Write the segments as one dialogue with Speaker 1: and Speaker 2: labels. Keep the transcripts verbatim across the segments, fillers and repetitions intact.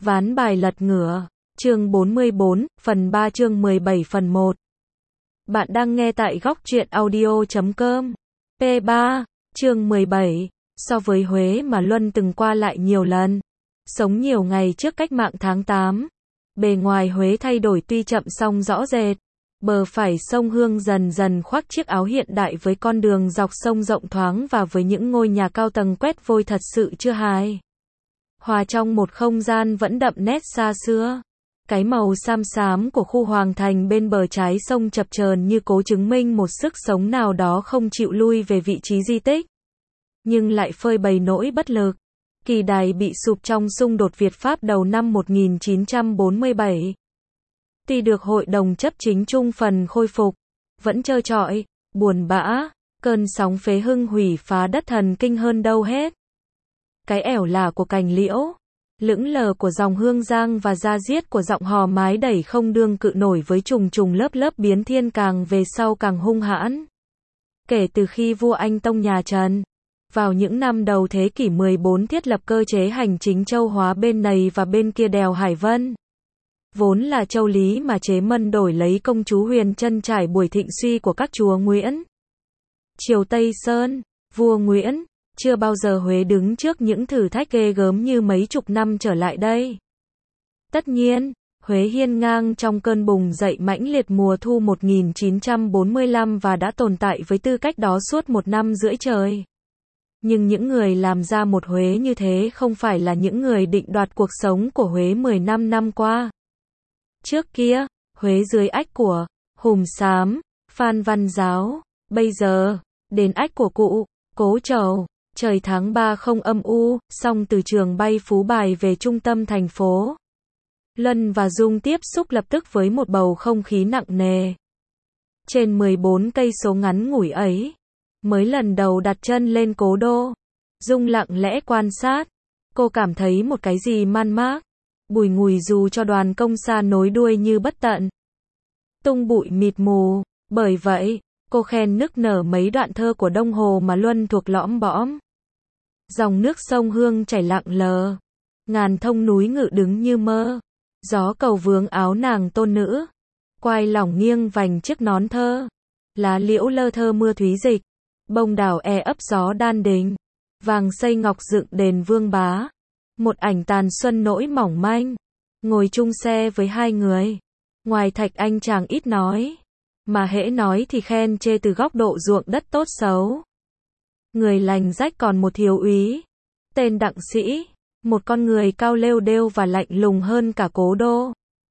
Speaker 1: Ván bài lật ngửa, chương bốn mươi bốn, phần ba chương mười bảy phần một. Bạn đang nghe tại góc truyện audio chấm com. P ba, chương mười bảy. So với Huế mà Luân từng qua lại nhiều lần, sống nhiều ngày trước cách mạng tháng tám, bề ngoài Huế thay đổi tuy chậm song rõ rệt. Bờ phải sông Hương dần dần khoác chiếc áo hiện đại với con đường dọc sông rộng thoáng và với những ngôi nhà cao tầng quét vôi thật sự chưa hài. Hòa trong một không gian vẫn đậm nét xa xưa. Cái màu xám xám của khu Hoàng Thành bên bờ trái sông chập chờn như cố chứng minh một sức sống nào đó không chịu lui về vị trí di tích, nhưng lại phơi bày nỗi bất lực. Kỳ đài bị sụp trong xung đột Việt-Pháp đầu năm một nghìn chín trăm bốn mươi bảy. Tuy được Hội đồng chấp chính chung phần khôi phục, vẫn trơ trọi, buồn bã, cơn sóng phế hưng hủy phá đất thần kinh hơn đâu hết. Cái ẻo lả của cành liễu, lững lờ của dòng Hương Giang và da diết của giọng hò mái đẩy không đương cự nổi với trùng trùng lớp lớp biến thiên càng về sau càng hung hãn. Kể từ khi vua Anh Tông nhà Trần, vào những năm đầu thế kỷ mười bốn thiết lập cơ chế hành chính châu hóa bên này và bên kia đèo Hải Vân, vốn là châu Lý mà chế Mân đổi lấy công chúa Huyền Trân trải buổi thịnh suy của các chúa Nguyễn. Triều Tây Sơn, vua Nguyễn, chưa bao giờ Huế đứng trước những thử thách ghê gớm như mấy chục năm trở lại đây. Tất nhiên, Huế hiên ngang trong cơn bùng dậy mãnh liệt mùa thu một nghìn chín trăm bốn mươi lăm và đã tồn tại với tư cách đó suốt một năm rưỡi trời. Nhưng những người làm ra một Huế như thế không phải là những người định đoạt cuộc sống của Huế mười lăm năm qua. Trước kia, Huế dưới ách của Hùm Xám, Phan Văn Giáo, bây giờ, đến ách của cụ Cố Trầu. Trời tháng ba không âm u, song từ trường bay Phú Bài về trung tâm thành phố, Lân và Dung tiếp xúc lập tức với một bầu không khí nặng nề. Trên mười bốn cây số ngắn ngủi ấy, mới lần đầu đặt chân lên cố đô, Dung lặng lẽ quan sát. Cô cảm thấy một cái gì man mác, bùi ngùi dù cho đoàn công xa nối đuôi như bất tận, tung bụi mịt mù. Bởi vậy, cô khen nức nở mấy đoạn thơ của Đông Hồ mà Luân thuộc lõm bõm. Dòng nước sông Hương chảy lặng lờ, ngàn thông núi ngự đứng như mơ, gió cầu vướng áo nàng tôn nữ, quai lỏng nghiêng vành chiếc nón thơ, lá liễu lơ thơ mưa thúy dịch, bông đào e ấp gió đan đình, vàng xây ngọc dựng đền Vương Bá. Một ảnh tàn xuân nỗi mỏng manh, ngồi chung xe với hai người. Ngoài Thạch Anh chàng ít nói, mà hễ nói thì khen chê từ góc độ ruộng đất tốt xấu. Người lành rách còn một thiếu úy, tên Đặng Sĩ, một con người cao lêu đêu và lạnh lùng hơn cả cố đô.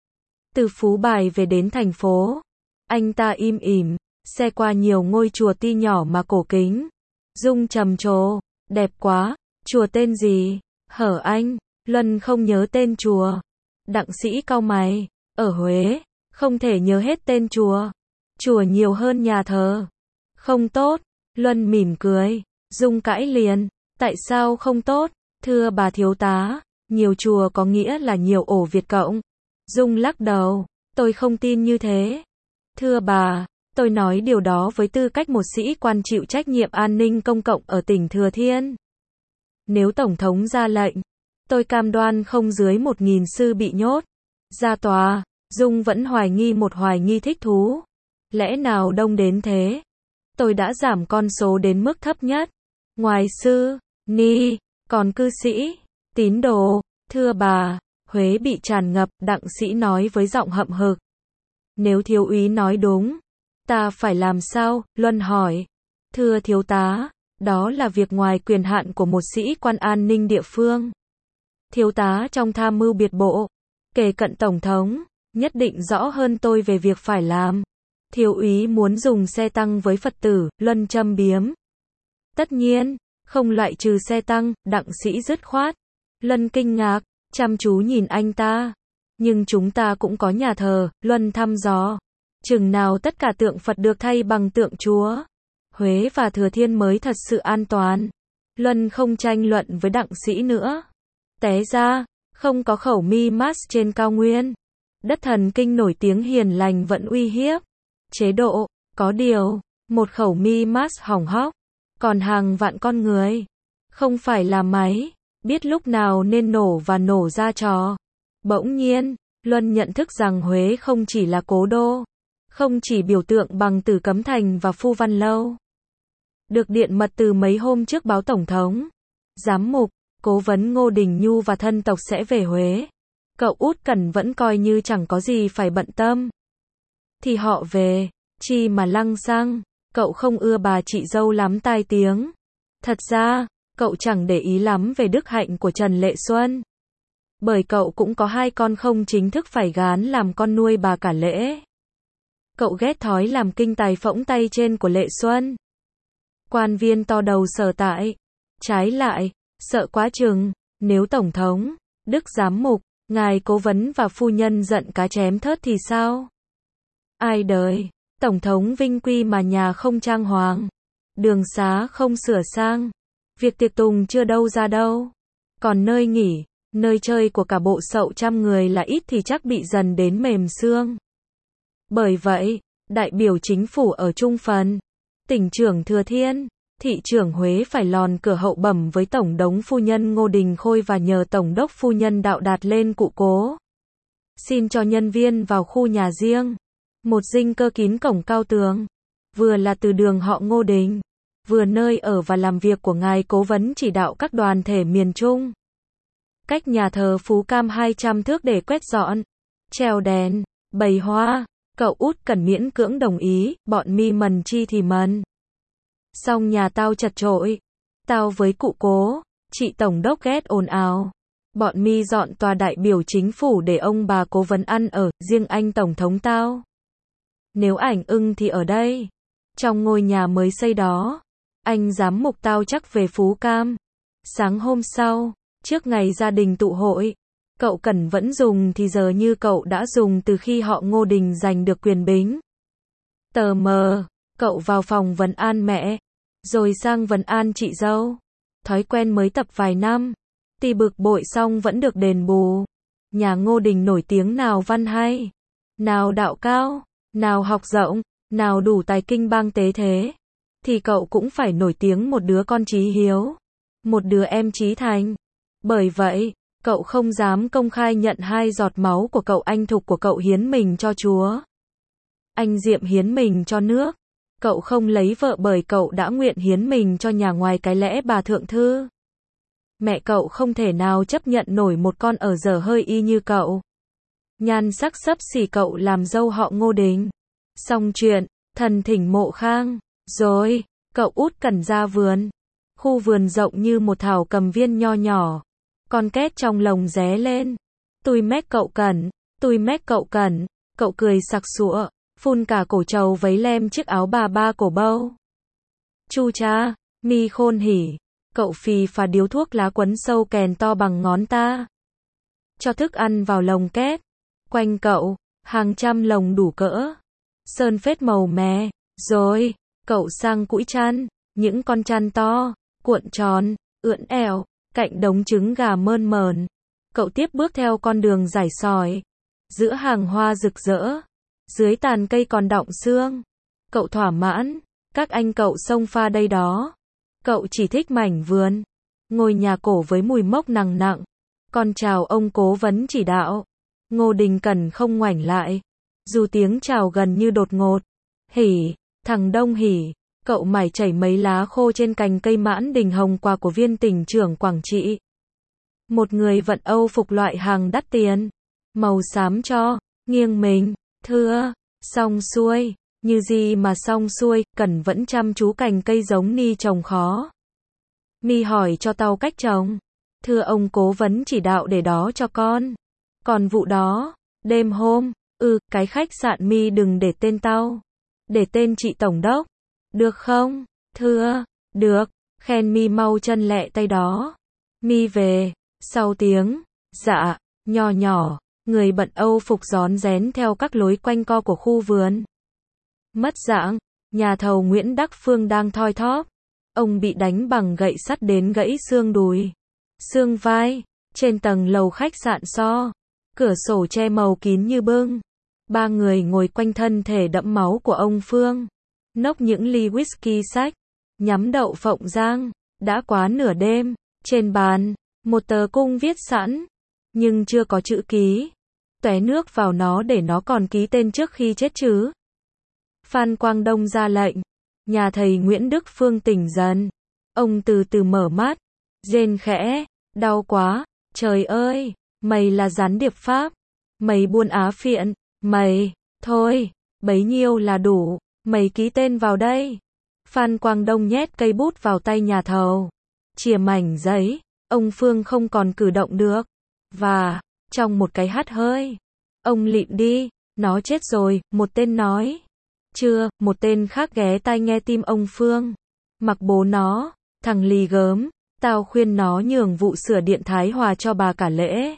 Speaker 1: Từ Phú Bài về đến thành phố, anh ta im ỉm, xe qua nhiều ngôi chùa ti nhỏ mà cổ kính. Dung trầm trồ, đẹp quá, chùa tên gì? Hở anh, Luân không nhớ tên chùa. Đặng Sĩ cau mày, ở Huế, không thể nhớ hết tên chùa. Chùa nhiều hơn nhà thờ. Không tốt, Luân mỉm cười. Dung cãi liền, tại sao không tốt? Thưa bà thiếu tá, nhiều chùa có nghĩa là nhiều ổ Việt cộng. Dung lắc đầu, tôi không tin như thế. Thưa bà, tôi nói điều đó với tư cách một sĩ quan chịu trách nhiệm an ninh công cộng ở tỉnh Thừa Thiên. Nếu Tổng thống ra lệnh, tôi cam đoan không dưới một nghìn sư bị nhốt ra tòa. Dung vẫn hoài nghi một hoài nghi thích thú. Lẽ nào đông đến thế? Tôi đã giảm con số đến mức thấp nhất. Ngoài sư, ni, còn cư sĩ, tín đồ. Thưa bà, Huế bị tràn ngập, Đặng Sĩ nói với giọng hậm hực. Nếu thiếu úy nói đúng, ta phải làm sao? Luân hỏi. Thưa thiếu tá, đó là việc ngoài quyền hạn của một sĩ quan an ninh địa phương. Thiếu tá trong tham mưu biệt bộ, kể cận Tổng thống, nhất định rõ hơn tôi về việc phải làm. Thiếu úy muốn dùng xe tăng với Phật tử, Luân châm biếm. Tất nhiên, không loại trừ xe tăng, Đặng Sĩ dứt khoát. Luân kinh ngạc, chăm chú nhìn anh ta. Nhưng chúng ta cũng có nhà thờ, Luân thăm dò. Chừng nào tất cả tượng Phật được thay bằng tượng Chúa, Huế và Thừa Thiên mới thật sự an toàn. Luân không tranh luận với Đặng Sĩ nữa. Té ra, không có khẩu mi mát trên cao nguyên, đất thần kinh nổi tiếng hiền lành vẫn uy hiếp chế độ. Có điều, một khẩu mi mát hỏng hóc, còn hàng vạn con người, không phải là máy, biết lúc nào nên nổ và nổ ra trò. Bỗng nhiên, Luân nhận thức rằng Huế không chỉ là cố đô, không chỉ biểu tượng bằng Tử Cấm Thành và Phu Văn Lâu. Được điện mật từ mấy hôm trước báo Tổng thống, giám mục, cố vấn Ngô Đình Nhu và thân tộc sẽ về Huế. Cậu Út Cẩn vẫn coi như chẳng có gì phải bận tâm. Thì họ về, chi mà lăng xăng, cậu không ưa bà chị dâu lắm tai tiếng. Thật ra, cậu chẳng để ý lắm về đức hạnh của Trần Lệ Xuân. Bởi cậu cũng có hai con không chính thức phải gán làm con nuôi bà cả Lễ. Cậu ghét thói làm kinh tài phỗng tay trên của Lệ Xuân. Quan viên to đầu sở tại. Trái lại, sợ quá chừng, nếu Tổng thống, Đức Giám mục, ngài cố vấn và phu nhân giận cá chém thớt thì sao? Ai đời, Tổng thống vinh quy mà nhà không trang hoàng, đường xá không sửa sang, việc tiệc tùng chưa đâu ra đâu. Còn nơi nghỉ, nơi chơi của cả bộ sậu trăm người là ít thì chắc bị dần đến mềm xương. Bởi vậy, đại biểu chính phủ ở Trung Phần, tỉnh trưởng Thừa Thiên, thị trưởng Huế phải lòn cửa hậu bẩm với Tổng đốc phu nhân Ngô Đình Khôi và nhờ Tổng đốc phu nhân đạo đạt lên cụ cố. Xin cho nhân viên vào khu nhà riêng. Một dinh cơ kín cổng cao tường. Vừa là từ đường họ Ngô Đình, vừa nơi ở và làm việc của ngài cố vấn chỉ đạo các đoàn thể miền Trung. Cách nhà thờ Phú Cam hai trăm thước để quét dọn, treo đèn, bày hoa. Cậu Út Cẩn miễn cưỡng đồng ý, bọn mi mần chi thì mần. Xong nhà tao chật chội. Tao với cụ cố, chị Tổng đốc ghét ồn ào. Bọn mi dọn tòa đại biểu chính phủ để ông bà cố vấn ăn ở, riêng anh Tổng thống tao. Nếu ảnh ưng thì ở đây. Trong ngôi nhà mới xây đó. Anh giám mục tao chắc về Phú Cam. Sáng hôm sau, trước ngày gia đình tụ hội, cậu Cẩn vẫn dùng thì giờ như cậu đã dùng từ khi họ Ngô Đình giành được quyền bính. Tờ mờ, cậu vào phòng vấn an mẹ, rồi sang vấn an chị dâu. Thói quen mới tập vài năm, thì bực bội xong vẫn được đền bù. Nhà Ngô Đình nổi tiếng nào văn hay, nào đạo cao, nào học rộng, nào đủ tài kinh bang tế thế. Thì cậu cũng phải nổi tiếng một đứa con chí hiếu, một đứa em chí thành. Bởi vậy, cậu không dám công khai nhận hai giọt máu của cậu anh Thục của cậu hiến mình cho Chúa. Anh Diệm hiến mình cho nước. Cậu không lấy vợ bởi cậu đã nguyện hiến mình cho nhà ngoài cái lẽ bà thượng thư. Mẹ cậu không thể nào chấp nhận nổi một con ở dở hơi y như cậu. Nhan sắc xấp xỉ cậu làm dâu họ Ngô Đình. Xong chuyện, thần thỉnh mộ khang. Rồi, cậu Út Cẩn ra vườn. Khu vườn rộng như một thảo cầm viên nho nhỏ. Con két trong lồng ré lên. Tui mét cậu Cẩn, tui mét cậu Cẩn. Cậu cười sặc sụa, phun cả cổ trầu vấy lem chiếc áo bà ba cổ bâu. Chu cha, mi khôn hỉ. Cậu phì phà điếu thuốc lá quấn sâu kèn to bằng ngón ta. Cho thức ăn vào lồng két. Quanh cậu, hàng trăm lồng đủ cỡ. Sơn phết màu mè. Rồi, cậu sang cũi chăn. Những con chăn to, cuộn tròn, ưỡn ẻo, cạnh đống trứng gà mơn mờn. Cậu tiếp bước theo con đường dải sỏi. Giữa hàng hoa rực rỡ. Dưới tàn cây còn đọng sương. Cậu thỏa mãn. Các anh cậu xông pha đây đó. Cậu chỉ thích mảnh vườn. Ngôi nhà cổ với mùi mốc nặng nặng. Con chào ông cố vấn chỉ đạo. Ngô Đình Cẩn không ngoảnh lại. Dù tiếng chào gần như đột ngột. Hỉ, thằng Đông hỉ. Cậu mải chảy mấy lá khô trên cành cây mãn đình hồng quà của viên tỉnh trưởng Quảng Trị. Một người vận Âu phục loại hàng đắt tiền. Màu xám cho, nghiêng mình, thưa, xong xuôi. Như gì mà xong xuôi, Cẩn vẫn chăm chú cành cây giống ni trồng khó. Mi hỏi cho tao cách trồng. Thưa ông cố vấn chỉ đạo để đó cho con. Còn vụ đó, đêm hôm, ừ, cái khách sạn mi đừng để tên tao. Để tên chị Tổng đốc. Được không? Thưa, được, khen mi mau chân lẹ tay đó. Mi về, sau tiếng, dạ, nhỏ nhỏ, người bận Âu phục rón rén theo các lối quanh co của khu vườn. Mất dạng, nhà thầu Nguyễn Đắc Phương đang thoi thóp. Ông bị đánh bằng gậy sắt đến gãy xương đùi, xương vai, trên tầng lầu khách sạn So. Cửa sổ che màu kín như bưng. Ba người ngồi quanh thân thể đẫm máu của ông Phương. Nốc những ly whisky sách. Nhắm đậu phộng rang. Đã quá nửa đêm. Trên bàn, một tờ cung viết sẵn. nhưng chưa có chữ ký. Tóe nước vào nó để nó còn ký tên trước khi chết chứ. Phan Quang Đông ra lệnh. Nhà thầy Nguyễn Đức Phương tỉnh dần. Ông từ từ mở mắt. Rên khẽ. Đau quá. Trời ơi. Mày là gián điệp Pháp. Mày buôn Á phiện. Mày. Thôi. Bấy nhiêu là đủ. Mày ký tên vào đây. Phan Quang Đông nhét cây bút vào tay nhà thầu. Chìa mảnh giấy. Ông Phương không còn cử động được. Và, trong một cái hắt hơi, ông lịm đi. Nó chết rồi, một tên nói. Chưa, một tên khác ghé tai nghe tim ông Phương. Mặc bố nó, thằng lì gớm, tao khuyên nó nhường vụ sửa điện Thái Hòa cho bà cả lễ.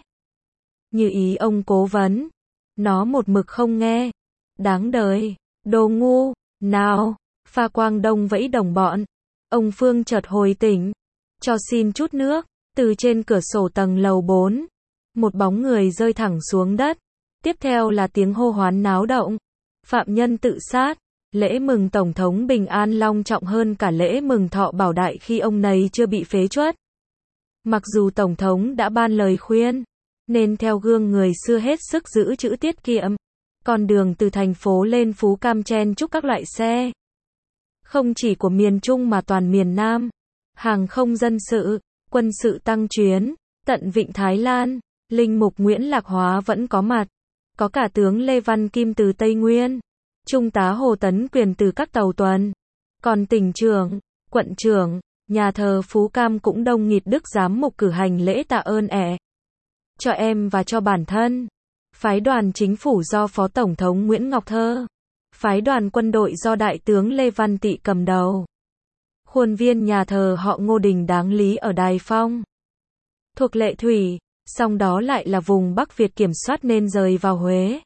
Speaker 1: Như ý ông cố vấn. Nó một mực không nghe. Đáng đời, đồ ngu, nào. Pha Quang Đông vẫy đồng bọn. Ông Phương chợt hồi tỉnh. Cho xin chút nước. Từ trên cửa sổ tầng lầu bốn. Một bóng người rơi thẳng xuống đất. Tiếp theo là tiếng hô hoán náo động. Phạm nhân tự sát. Lễ mừng Tổng thống bình an long trọng hơn cả lễ mừng thọ Bảo Đại khi ông này chưa bị phế truất. Mặc dù Tổng thống đã ban lời khuyên, nên theo gương người xưa hết sức giữ chữ tiết kiệm. Con đường từ thành phố lên Phú Cam chen chúc các loại xe. Không chỉ của miền Trung mà toàn miền Nam. Hàng không dân sự, quân sự tăng chuyến, tận vịnh Thái Lan, linh mục Nguyễn Lạc Hóa vẫn có mặt. Có cả tướng Lê Văn Kim từ Tây Nguyên, trung tá Hồ Tấn Quyền từ các tàu tuần. Còn tỉnh trưởng, quận trưởng, nhà thờ Phú Cam cũng đông nghịt đức giám mục cử hành lễ tạ ơn ẻ. Cho em và cho bản thân. Phái đoàn chính phủ do Phó Tổng thống Nguyễn Ngọc Thơ. Phái đoàn quân đội do Đại tướng Lê Văn Tị cầm đầu. Khuôn viên nhà thờ họ Ngô Đình đáng lý ở Đài Phong. Thuộc Lệ Thủy, song đó lại là vùng Bắc Việt kiểm soát nên rời vào Huế.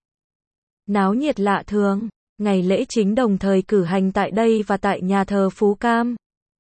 Speaker 1: Náo nhiệt lạ thường, ngày lễ chính đồng thời cử hành tại đây và tại nhà thờ Phú Cam.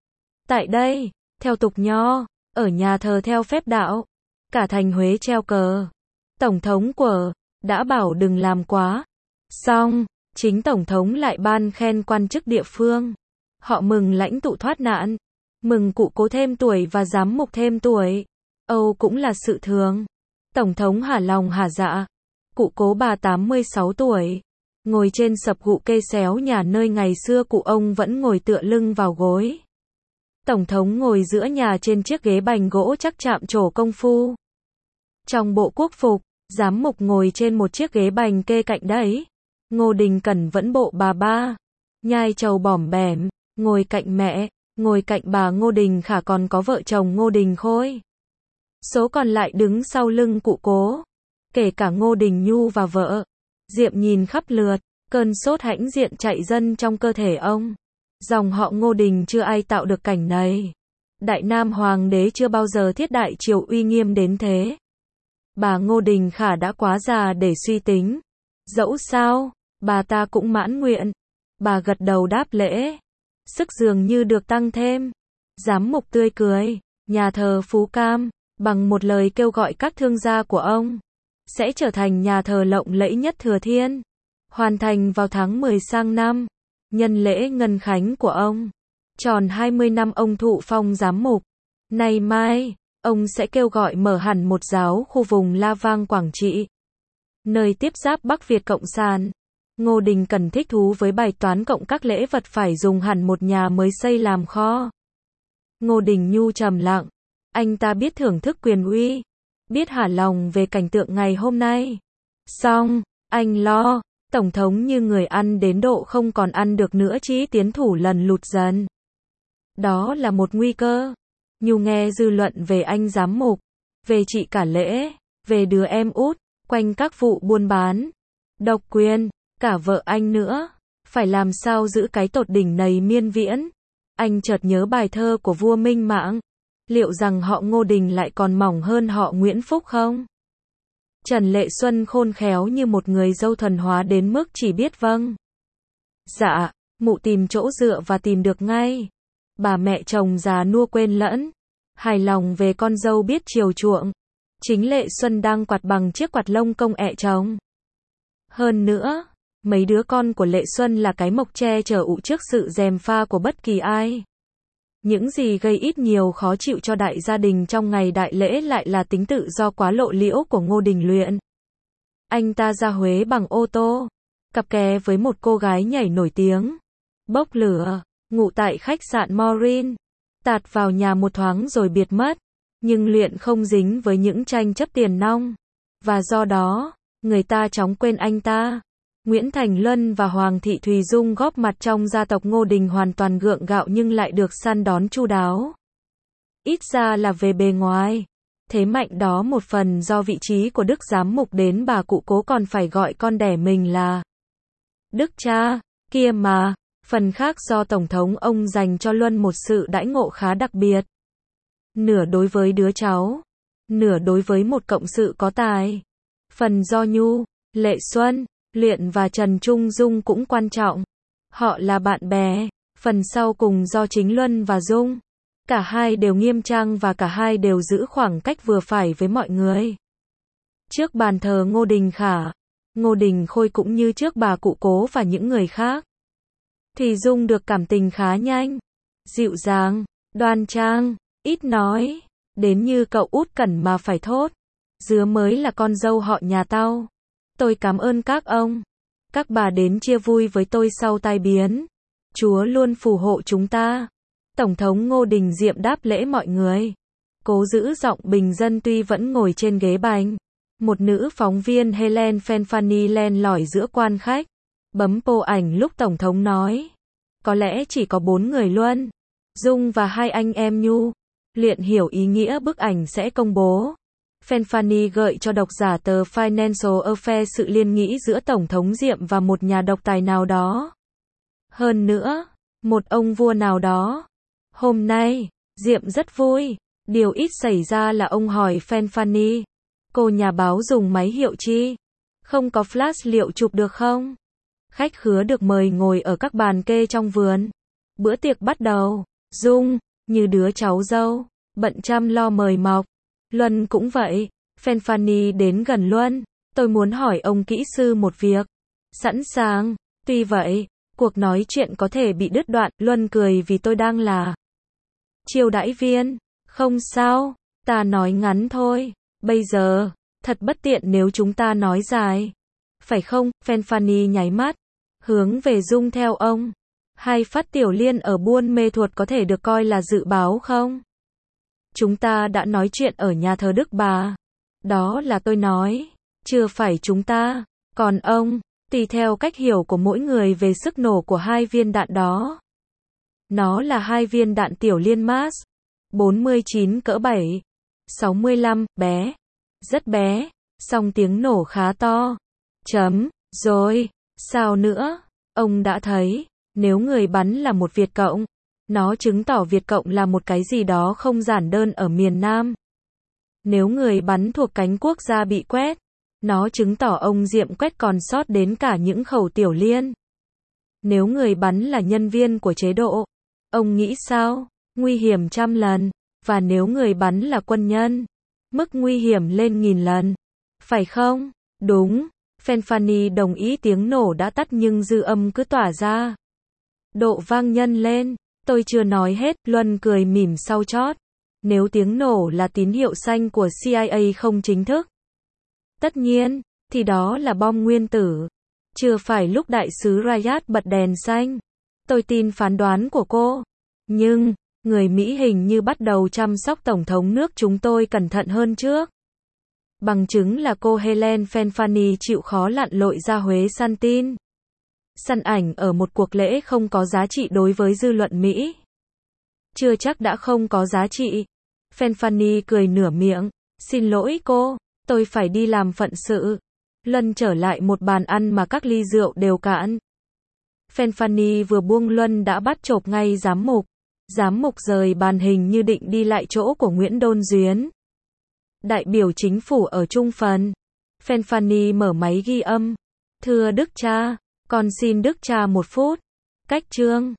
Speaker 1: Tại đây, theo tục Nho, ở nhà thờ theo phép đạo, cả thành Huế treo cờ. Tổng thống của, đã bảo đừng làm quá. Xong, chính Tổng thống lại ban khen quan chức địa phương. Họ mừng lãnh tụ thoát nạn, mừng cụ cố thêm tuổi và giám mục thêm tuổi. Âu cũng là sự thường. Tổng thống hả lòng hả dạ. Cụ cố bà tám mươi sáu tuổi, ngồi trên sập gụ cây xéo nhà nơi ngày xưa cụ ông vẫn ngồi tựa lưng vào gối. Tổng thống ngồi giữa nhà trên chiếc ghế bành gỗ chắc chạm trổ công phu. Trong bộ quốc phục, giám mục ngồi trên một chiếc ghế bành kê cạnh đấy. Ngô Đình Cẩn vẫn bộ bà ba, nhai trầu bỏm bẻm, ngồi cạnh mẹ, ngồi cạnh bà Ngô Đình Khả còn có vợ chồng Ngô Đình Khôi. Số còn lại đứng sau lưng cụ cố, kể cả Ngô Đình Nhu và vợ. Diệm nhìn khắp lượt, cơn sốt hãnh diện chạy dâng trong cơ thể ông. Dòng họ Ngô Đình chưa ai tạo được cảnh này. Đại Nam Hoàng đế chưa bao giờ thiết đại triều uy nghiêm đến thế. Bà Ngô Đình Khả đã quá già để suy tính. Dẫu sao, bà ta cũng mãn nguyện. Bà gật đầu đáp lễ. Sức dường như được tăng thêm. Giám mục tươi cười, nhà thờ Phú Cam, bằng một lời kêu gọi các thương gia của ông, sẽ trở thành nhà thờ lộng lẫy nhất Thừa Thiên. Hoàn thành vào tháng mười sang năm, nhân lễ ngân khánh của ông. Tròn hai mươi năm ông thụ phong giám mục. Nay mai, ông sẽ kêu gọi mở hẳn một giáo khu vùng La Vang Quảng Trị, nơi tiếp giáp Bắc Việt Cộng sản. Ngô Đình Cẩn thích thú với bài toán cộng các lễ vật phải dùng hẳn một nhà mới xây làm kho. Ngô Đình Nhu trầm lặng. Anh ta biết thưởng thức quyền uy, biết hả lòng về cảnh tượng ngày hôm nay. Xong, anh lo, Tổng thống như người ăn đến độ không còn ăn được nữa chí tiến thủ lần lụt dần. Đó là một nguy cơ. Nhu nghe dư luận về anh giám mục, về chị cả lễ, về đứa em út, quanh các vụ buôn bán, độc quyền, cả vợ anh nữa. Phải làm sao giữ cái tột đỉnh này miên viễn. Anh chợt nhớ bài thơ của vua Minh Mạng. Liệu rằng họ Ngô Đình lại còn mỏng hơn họ Nguyễn Phúc không? Trần Lệ Xuân khôn khéo như một người dâu thuần hóa đến mức chỉ biết vâng. Dạ, mụ tìm chỗ dựa và tìm được ngay. Bà mẹ chồng già nua quên lẫn. Hài lòng về con dâu biết chiều chuộng. Chính Lệ Xuân đang quạt bằng chiếc quạt lông công ẹ chồng. Hơn nữa, mấy đứa con của Lệ Xuân là cái mộc che chở ụ trước sự gièm pha của bất kỳ ai. Những gì gây ít nhiều khó chịu cho đại gia đình trong ngày đại lễ lại là tính tự do quá lộ liễu của Ngô Đình Luyện. Anh ta ra Huế bằng ô tô, cặp kè với một cô gái nhảy nổi tiếng, bốc lửa, ngủ tại khách sạn Morin, tạt vào nhà một thoáng rồi biệt mất. Nhưng Luyện không dính với những tranh chấp tiền nong, và do đó, người ta chóng quên anh ta. Nguyễn Thành Luân và Hoàng thị Thùy Dung góp mặt trong gia tộc Ngô Đình hoàn toàn gượng gạo nhưng lại được săn đón chu đáo. Ít ra là về bề ngoài. Thế mạnh đó một phần do vị trí của Đức Giám mục đến bà cụ Cố còn phải gọi con đẻ mình là Đức cha, kia mà. Phần khác do Tổng thống ông dành cho Luân một sự đãi ngộ khá đặc biệt. Nửa đối với đứa cháu, nửa đối với một cộng sự có tài. Phần do Nhu, Lệ Xuân, Luyện và Trần Trung Dung cũng quan trọng. Họ là bạn bè. Phần sau cùng do chính Luân và Dung. Cả hai đều nghiêm trang và cả hai đều giữ khoảng cách vừa phải với mọi người. Trước bàn thờ Ngô Đình Khả, Ngô Đình Khôi cũng như trước bà cụ Cố và những người khác, thì Dung được cảm tình khá nhanh, dịu dàng, đoan trang, ít nói, đến như cậu út Cẩn mà phải thốt. Dứa mới là con dâu họ nhà tao. Tôi cảm ơn các ông. Các bà đến chia vui với tôi sau tai biến. Chúa luôn phù hộ chúng ta. Tổng thống Ngô Đình Diệm đáp lễ mọi người. Cố giữ giọng bình dân tuy vẫn ngồi trên ghế bành. Một nữ phóng viên Helen Fanfani len lỏi giữa quan khách. Bấm pô ảnh lúc Tổng thống nói. Có lẽ chỉ có bốn người Luân, Dung và hai anh em Nhu. Luyện hiểu ý nghĩa bức ảnh sẽ công bố. Fanfani gợi cho độc giả tờ Financial Affairs sự liên nghĩ giữa Tổng thống Diệm và một nhà độc tài nào đó. Hơn nữa, một ông vua nào đó. Hôm nay, Diệm rất vui. Điều ít xảy ra là ông hỏi Fanfani. Cô nhà báo dùng máy hiệu chi? Không có flash liệu chụp được không? Khách khứa được mời ngồi ở các bàn kê trong vườn. Bữa tiệc bắt đầu. Dung, như đứa cháu dâu, bận chăm lo mời mọc. Luân cũng vậy. Fanfani đến gần Luân. Tôi muốn hỏi ông kỹ sư một việc. Sẵn sàng. Tuy vậy, cuộc nói chuyện có thể bị đứt đoạn. Luân cười vì tôi đang là chiêu đãi viên. Không sao, ta nói ngắn thôi. Bây giờ, thật bất tiện nếu chúng ta nói dài. Phải không? Fanfani nháy mắt, hướng về Dung theo ông. Hai phát tiểu liên ở Buôn Mê Thuột có thể được coi là dự báo không? Chúng ta đã nói chuyện ở nhà thờ Đức Bà. Đó là tôi nói. Chưa phải chúng ta. Còn ông, tùy theo cách hiểu của mỗi người về sức nổ của hai viên đạn đó. Nó là hai viên đạn tiểu liên Mars. bốn mươi chín cỡ bảy. sáu mươi lăm, bé. Rất bé. Song tiếng nổ khá to. Chấm. Rồi. Sao nữa? Ông đã thấy. Nếu người bắn là một Việt Cộng, nó chứng tỏ Việt Cộng là một cái gì đó không giản đơn ở miền Nam. Nếu người bắn thuộc cánh quốc gia bị quét, nó chứng tỏ ông Diệm quét còn sót đến cả những khẩu tiểu liên. Nếu người bắn là nhân viên của chế độ, ông nghĩ sao? Nguy hiểm trăm lần. Và nếu người bắn là quân nhân, mức nguy hiểm lên nghìn lần. Phải không? Đúng. Fanfani đồng ý. Tiếng nổ đã tắt nhưng dư âm cứ tỏa ra. Độ vang nhân lên. Tôi chưa nói hết. Luân cười mỉm sau chót. Nếu tiếng nổ là tín hiệu xanh của C I A không chính thức, tất nhiên, thì đó là bom nguyên tử. Chưa phải lúc đại sứ Rayad bật đèn xanh. Tôi tin phán đoán của cô. Nhưng, người Mỹ hình như bắt đầu chăm sóc Tổng thống nước chúng tôi cẩn thận hơn trước. Bằng chứng là cô Helen Fanfani chịu khó lặn lội ra Huế săn tin. Săn ảnh ở một cuộc lễ không có giá trị đối với dư luận Mỹ. Chưa chắc đã không có giá trị. Fanfani cười nửa miệng. Xin lỗi cô, tôi phải đi làm phận sự. Luân trở lại một bàn ăn mà các ly rượu đều cạn. Fanfani vừa buông Luân đã bắt chộp ngay giám mục. Giám mục rời bàn hình như định đi lại chỗ của Nguyễn Đôn Duyến, đại biểu chính phủ ở Trung Phần. Fanfani mở máy ghi âm. Thưa Đức cha, con xin Đức cha một phút. Cách chương.